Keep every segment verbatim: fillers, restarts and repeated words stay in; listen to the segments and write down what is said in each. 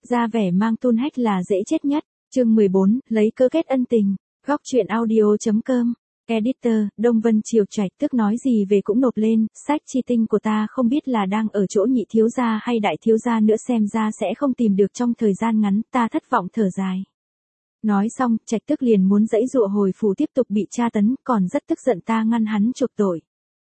ra vẻ mang tun hách là dễ chết nhất. Chương mười bốn, lấy cớ kết ân tình. Góc truyện audio.com. Editor, Đông Vân Triều Trạch tức nói gì về cũng nộp lên, sách chi tinh của ta không biết là đang ở chỗ nhị thiếu gia hay đại thiếu gia nữa, xem ra sẽ không tìm được trong thời gian ngắn, ta thất vọng thở dài. Nói xong, Trạch tức liền muốn giãy giụa hồi phủ tiếp tục bị tra tấn, còn rất tức giận ta ngăn hắn chuộc tội.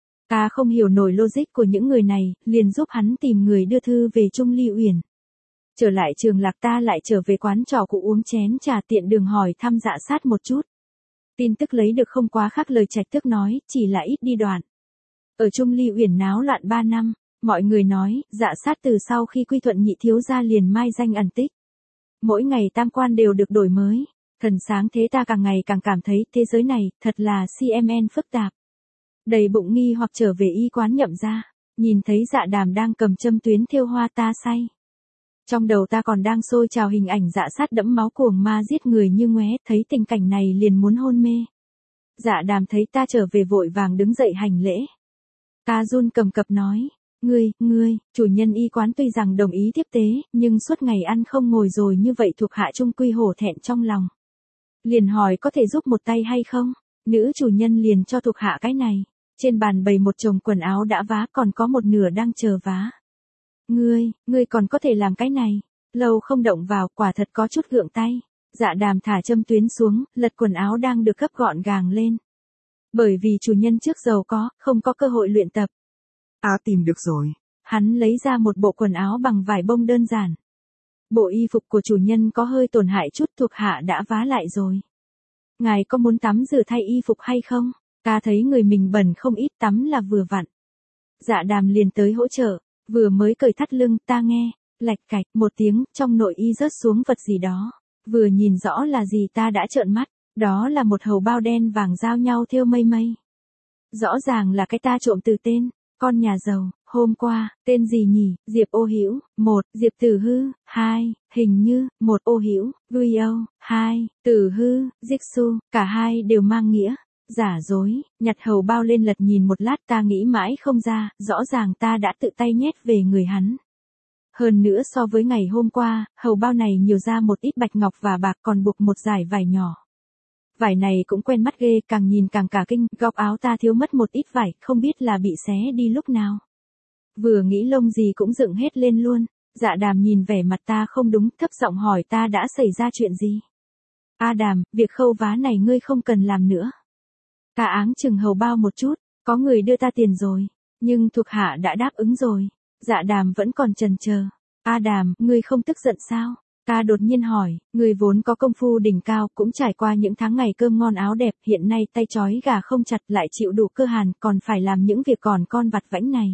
Ta không hiểu nổi logic của những người này, liền giúp hắn tìm người đưa thư về Trung Ly Uyển. Trở lại Trường Lạc ta lại trở về quán trò cụ uống chén trà, tiện đường hỏi thăm Dạ Sát một chút. Tin tức lấy được không quá khác lời Trạch tức nói, chỉ là ít đi đoạn. Ở Trung Ly Uyển náo loạn ba năm, mọi người nói, Dạ Sát từ sau khi quy thuận nhị thiếu gia liền mai danh ẩn tích. Mỗi ngày tam quan đều được đổi mới, thần sáng thế ta càng ngày càng cảm thấy thế giới này, thật là xê em en phức tạp. Đầy bụng nghi hoặc trở về y quán nhậm ra, nhìn thấy Dạ Đàm đang cầm châm tuyến thêu hoa ta say. Trong đầu ta còn đang sôi trào hình ảnh Dạ Sát đẫm máu cuồng ma giết người như ngoé, thấy tình cảnh này liền muốn hôn mê. Dạ Đàm thấy ta trở về vội vàng đứng dậy hành lễ. Ta run cầm cập nói, ngươi, ngươi, chủ nhân y quán tuy rằng đồng ý tiếp tế, nhưng suốt ngày ăn không ngồi rồi như vậy thuộc hạ trung quy hổ thẹn trong lòng. Liền hỏi có thể giúp một tay hay không, nữ chủ nhân liền cho thuộc hạ cái này. Trên bàn bày một chồng quần áo đã vá, còn có một nửa đang chờ vá. Ngươi, ngươi còn có thể làm cái này, lâu không động vào, quả thật có chút gượng tay. Dạ Đàm thả châm tuyến xuống, lật quần áo đang được gấp gọn gàng lên. Bởi vì chủ nhân trước giàu có, không có cơ hội luyện tập. À tìm được rồi. Hắn lấy ra một bộ quần áo bằng vải bông đơn giản. Bộ y phục của chủ nhân có hơi tổn hại chút, thuộc hạ đã vá lại rồi. Ngài có muốn tắm rửa thay y phục hay không? Ta thấy người mình bẩn không ít, tắm là vừa vặn. Dạ Đàm liền tới hỗ trợ, vừa mới cởi thắt lưng, ta nghe, lạch cạch một tiếng, trong nội y rớt xuống vật gì đó. Vừa nhìn rõ là gì ta đã trợn mắt, đó là một hầu bao đen vàng giao nhau thêu mây mây. Rõ ràng là cái ta trộm từ tên, con nhà giàu, hôm qua, tên gì nhỉ, Diệp Ô Hữu, một, Diệp Tử Hư, hai, hình như, một Ô Hữu, Vui Âu, hai, Tử Hư, Jigsu, cả hai đều mang nghĩa. Giả dối, nhặt hầu bao lên lật nhìn một lát ta nghĩ mãi không ra, rõ ràng ta đã tự tay nhét về người hắn. Hơn nữa so với ngày hôm qua, hầu bao này nhiều ra một ít bạch ngọc và bạc, còn buộc một dải vải nhỏ. Vải này cũng quen mắt ghê, càng nhìn càng cả kinh, góc áo ta thiếu mất một ít vải, không biết là bị xé đi lúc nào. Vừa nghĩ lông gì cũng dựng hết lên luôn. Dạ Đàm nhìn vẻ mặt ta không đúng, thấp giọng hỏi ta đã xảy ra chuyện gì. A Đàm, việc khâu vá này ngươi không cần làm nữa. Ta áng chừng hầu bao một chút, có người đưa ta tiền rồi, nhưng thuộc hạ đã đáp ứng rồi. Dạ Đàm vẫn còn chần chờ. A Đàm, ngươi không tức giận sao? Ta đột nhiên hỏi, ngươi vốn có công phu đỉnh cao, cũng trải qua những tháng ngày cơm ngon áo đẹp, hiện nay tay trói gà không chặt lại chịu đủ cơ hàn, còn phải làm những việc còn con vặt vãnh này.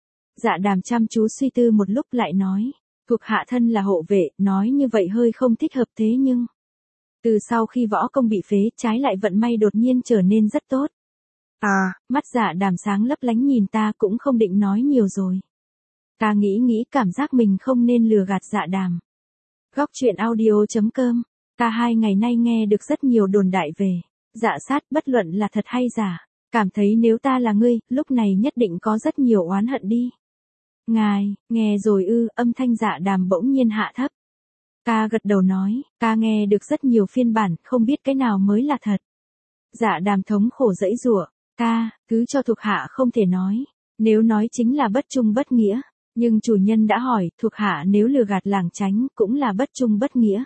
Dạ Đàm chăm chú suy tư một lúc lại nói, thuộc hạ thân là hộ vệ, nói như vậy hơi không thích hợp, thế nhưng từ sau khi võ công bị phế, trái lại vận may đột nhiên trở nên rất tốt. À, mắt Dạ Đàm sáng lấp lánh nhìn ta, cũng không định nói nhiều rồi. Ta nghĩ nghĩ cảm giác mình không nên lừa gạt Dạ Đàm. Góc truyện audio.com. Ta hai ngày nay nghe được rất nhiều đồn đại về Dạ Sát, bất luận là thật hay giả. Cảm thấy nếu ta là ngươi, lúc này nhất định có rất nhiều oán hận đi. Ngài, nghe rồi ư, âm thanh Dạ Đàm bỗng nhiên hạ thấp. Ta gật đầu nói, ta nghe được rất nhiều phiên bản, không biết cái nào mới là thật. Dạ Đàm thống khổ giãy giụa, ta, cứ cho thuộc hạ không thể nói. Nếu nói chính là bất trung bất nghĩa. Nhưng chủ nhân đã hỏi, thuộc hạ nếu lừa gạt làng tránh, cũng là bất trung bất nghĩa.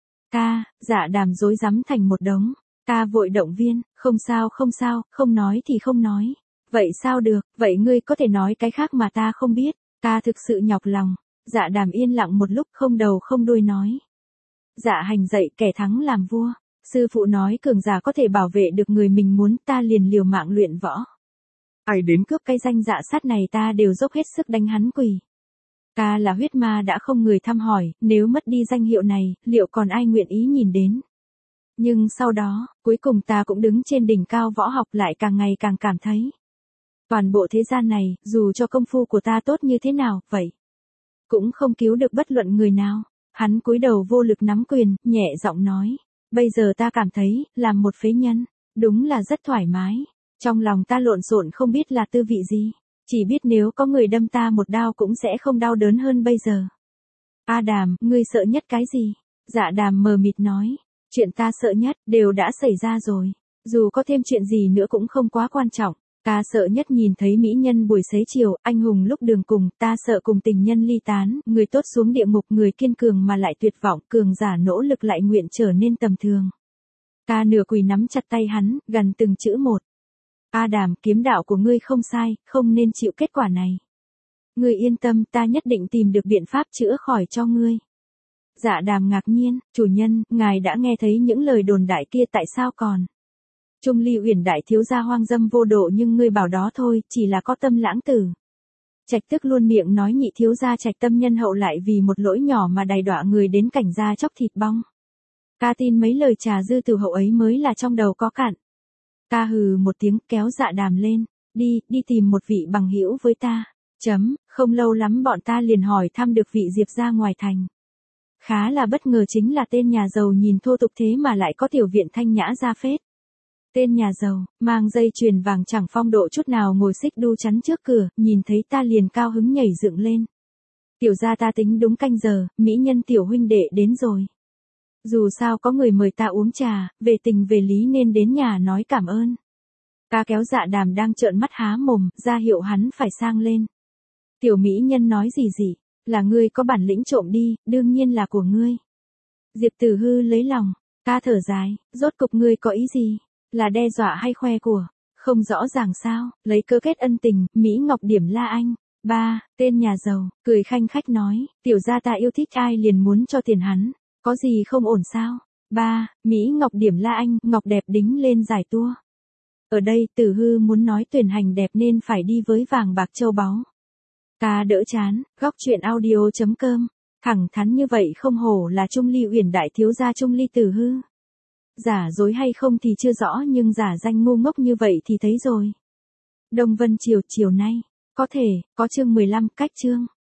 Ta, Dạ Đàm rối rắm thành một đống. Ta vội động viên, không sao không sao, không nói thì không nói. Vậy sao được, vậy ngươi có thể nói cái khác mà ta không biết. Ta thực sự nhọc lòng. Dạ Đàm yên lặng một lúc không đầu không đuôi nói. Dạ Hành dạy kẻ thắng làm vua. Sư phụ nói cường giả có thể bảo vệ được người mình muốn, ta liền liều mạng luyện võ. Ai đến cướp cái danh Dạ Sát này ta đều dốc hết sức đánh hắn quỳ. Ta là huyết ma đã không người thăm hỏi, nếu mất đi danh hiệu này, liệu còn ai nguyện ý nhìn đến. Nhưng sau đó, cuối cùng ta cũng đứng trên đỉnh cao võ học, lại càng ngày càng cảm thấy. Toàn bộ thế gian này, dù cho công phu của ta tốt như thế nào, vậy cũng không cứu được bất luận người nào. Hắn cúi đầu vô lực nắm quyền, nhẹ giọng nói. Bây giờ ta cảm thấy, làm một phế nhân, đúng là rất thoải mái. Trong lòng ta lộn xộn không biết là tư vị gì. Chỉ biết nếu có người đâm ta một đao cũng sẽ không đau đớn hơn bây giờ. A Đàm, ngươi sợ nhất cái gì? Dạ Đàm mờ mịt nói. Chuyện ta sợ nhất, đều đã xảy ra rồi. Dù có thêm chuyện gì nữa cũng không quá quan trọng. Ta sợ nhất nhìn thấy mỹ nhân buổi xế chiều, anh hùng lúc đường cùng, ta sợ cùng tình nhân ly tán, người tốt xuống địa ngục, người kiên cường mà lại tuyệt vọng, cường giả nỗ lực lại nguyện trở nên tầm thường. Ta nửa quỳ nắm chặt tay hắn, gần từng chữ một. A Đàm, kiếm đạo của ngươi không sai, không nên chịu kết quả này. Ngươi yên tâm, ta nhất định tìm được biện pháp chữa khỏi cho ngươi. Dạ Đàm ngạc nhiên, chủ nhân, ngài đã nghe thấy những lời đồn đại kia tại sao còn? Trung Ly Uyển đại thiếu gia hoang dâm vô độ nhưng ngươi bảo đó thôi, chỉ là có tâm lãng tử. Trạch Tức luôn miệng nói nhị thiếu gia Trạch Tâm nhân hậu lại vì một lỗi nhỏ mà đày đọa người đến cảnh gia chóc thịt bong. Ta tin mấy lời trà dư từ hậu ấy mới là trong đầu có cặn. Ta hừ một tiếng kéo Dạ Đàm lên, đi, đi tìm một vị bằng hữu với ta. Chấm, không lâu lắm bọn ta liền hỏi thăm được vị Diệp ra ngoài thành. Khá là bất ngờ chính là tên nhà giàu nhìn thô tục thế mà lại có tiểu viện thanh nhã ra phết. Tên nhà giàu, mang dây chuyền vàng chẳng phong độ chút nào ngồi xích đu chắn trước cửa, nhìn thấy ta liền cao hứng nhảy dựng lên. Tiểu gia ta tính đúng canh giờ, mỹ nhân tiểu huynh đệ đến rồi. Dù sao có người mời ta uống trà, về tình về lý nên đến nhà nói cảm ơn. Ta kéo Dạ Đàm đang trợn mắt há mồm, ra hiệu hắn phải sang lên. Tiểu mỹ nhân nói gì gì, là ngươi có bản lĩnh trộm đi, đương nhiên là của ngươi. Diệp Tử Hư lấy lòng, ta thở dài, rốt cục ngươi có ý gì, là đe dọa hay khoe của, không rõ ràng sao, lấy cơ kết ân tình, Mỹ Ngọc điểm la anh. Ba, tên nhà giàu, cười khanh khách nói, tiểu gia ta yêu thích ai liền muốn cho tiền hắn, có gì không ổn sao? Ba, Mỹ Ngọc điểm la anh, Ngọc đẹp đính lên giải tua. Ở đây Tử Hư muốn nói tuyển hành đẹp nên phải đi với vàng bạc châu báu. Ta đỡ chán, góc chuyện audio chấm com, thẳng thắn như vậy không hổ là Trung Ly Uyển đại thiếu gia Trung Ly Tử Hư. Giả dối hay không thì chưa rõ nhưng giả danh ngu ngốc như vậy thì thấy rồi. Đông Vân Triều chiều nay, có thể, có chương mười lăm cách chương.